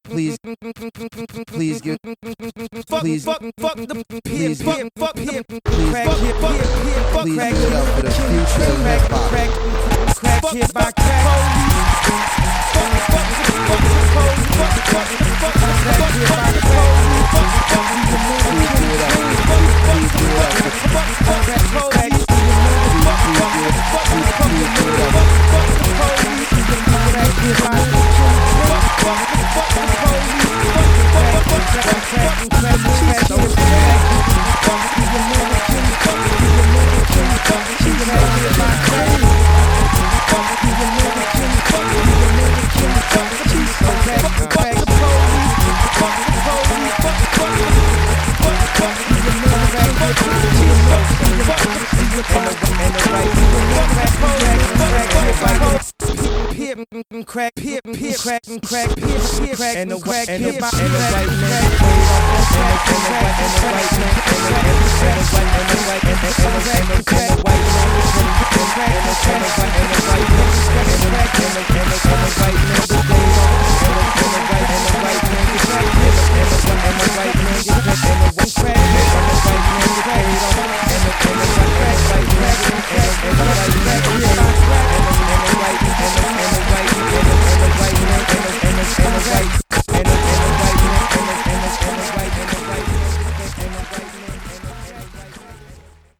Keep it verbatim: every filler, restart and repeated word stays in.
Please, please give, please, fuck, fuck the please, fuck, fuck him, please, crack hip, hip, hip, fuck please crack give it hip, up for the future of crack, hip hop. crack, crack hip by crack police. Fuck, fuck, fuck the police, fuck, fuck, fuck, crack hip by the police. Fuck, fuck, Please give it up. fuck, Please give it up. fuck, fuck, crack police. Fuck, fuck, fuck, Please fuck, give it up. fuck, fuck the police. Crack hip by the police. Fuck, fuck, fuck the police. Fuck, fuck, fuck, crack, crack, crack, crack, so crack. Fuck, you the American, fuck, you the American, fuck, you the American, fuck, you the American, fuck, you the American, fuck, you so crack, crack the police. Fuck the police, fuck, fuck, fuck, fuck, you the American, fuck, you so fuck, you the fuck, and the right, you the crack, crack, crack, crack, hip, crack, hip, hip, crack, crack, hip, hip, crack, and the crack, and the and the right man, and the right and the right man, and the right and the right and the right and the right and the white man.